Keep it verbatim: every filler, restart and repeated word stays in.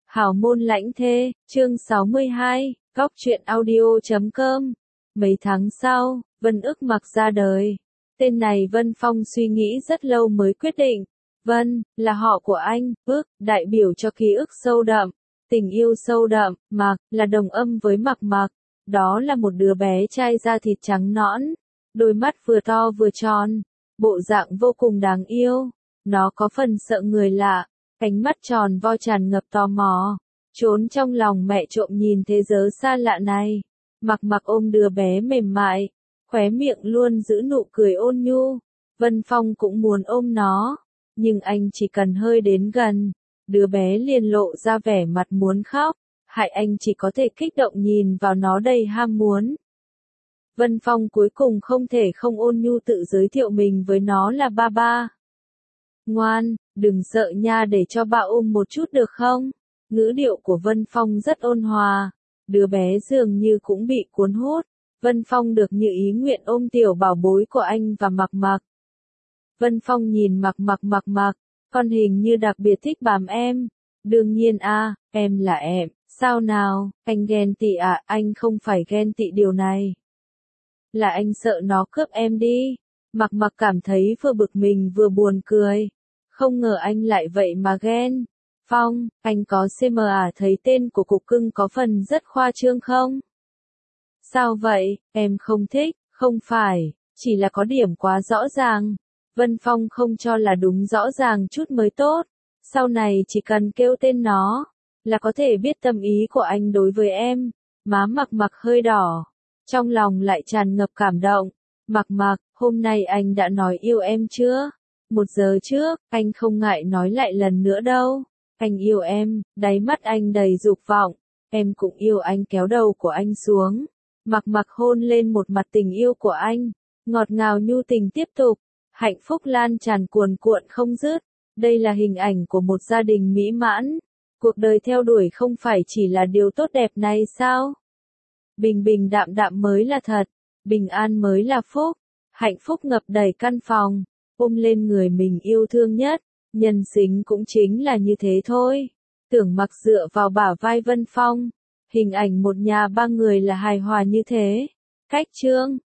Hảo môn lãnh thê, chương sáu mươi hai, góc truyện audio chấm com. Mấy tháng sau, Vân ức mặc ra đời. Tên này Vân Phong suy nghĩ rất lâu mới quyết định. Vân, là họ của anh, ức, đại biểu cho ký ức sâu đậm, tình yêu sâu đậm, mặc, là đồng âm với mặc mặc. Đó là một đứa bé trai da thịt trắng nõn, đôi mắt vừa to vừa tròn, bộ dạng vô cùng đáng yêu. Nó có phần sợ người lạ, cánh mắt tròn vo tràn ngập tò mò, trốn trong lòng mẹ trộm nhìn thế giới xa lạ này. Mặc mặc ôm đứa bé mềm mại, khóe miệng luôn giữ nụ cười ôn nhu. Vân Phong cũng muốn ôm nó, nhưng anh chỉ cần hơi đến gần, đứa bé liền lộ ra vẻ mặt muốn khóc, hại anh chỉ có thể kích động nhìn vào nó đầy ham muốn. Vân Phong cuối cùng không thể không ôn nhu tự giới thiệu mình với nó là ba ba. Ngoan, đừng sợ nha, để cho ba ôm một chút được không? Ngữ điệu của Vân Phong rất ôn hòa, đứa bé dường như cũng bị cuốn hút. Vân Phong được như ý nguyện ôm tiểu bảo bối của anh và mặc mặc. Vân Phong nhìn mặc mặc mặc mặc, con hình như đặc biệt thích bám em. Đương nhiên a, em là em, sao nào, anh ghen tị à? Anh không phải ghen tị điều này. Là anh sợ nó cướp em đi. Mặc mặc cảm thấy vừa bực mình vừa buồn cười. Không ngờ anh lại vậy mà ghen. Phong, anh có xê em à? Thấy tên của cục cưng có phần rất khoa trương không? Sao vậy, em không thích, không phải, chỉ là có điểm quá rõ ràng. Vân Phong không cho là đúng, rõ ràng chút mới tốt. Sau này chỉ cần kêu tên nó, là có thể biết tâm ý của anh đối với em. Má mặc mặc hơi đỏ, trong lòng lại tràn ngập cảm động. Mặc mặc, hôm nay anh đã nói yêu em chưa? Một giờ trước, anh không ngại nói lại lần nữa đâu. Anh yêu em, đáy mắt anh đầy dục vọng. Em cũng yêu anh, kéo đầu của anh xuống. Mặc mặc hôn lên một mặt tình yêu của anh. Ngọt ngào nhu tình tiếp tục. Hạnh phúc lan tràn cuồn cuộn không dứt. Đây là hình ảnh của một gia đình mỹ mãn. Cuộc đời theo đuổi không phải chỉ là điều tốt đẹp này sao? Bình bình đạm đạm mới là thật. Bình an mới là phúc. Hạnh phúc ngập đầy căn phòng. Ôm lên người mình yêu thương nhất. Nhân sinh cũng chính là như thế thôi. Tưởng mặc dựa vào bả vai Vân Phong. Hình ảnh một nhà ba người là hài hòa như thế. Cách chương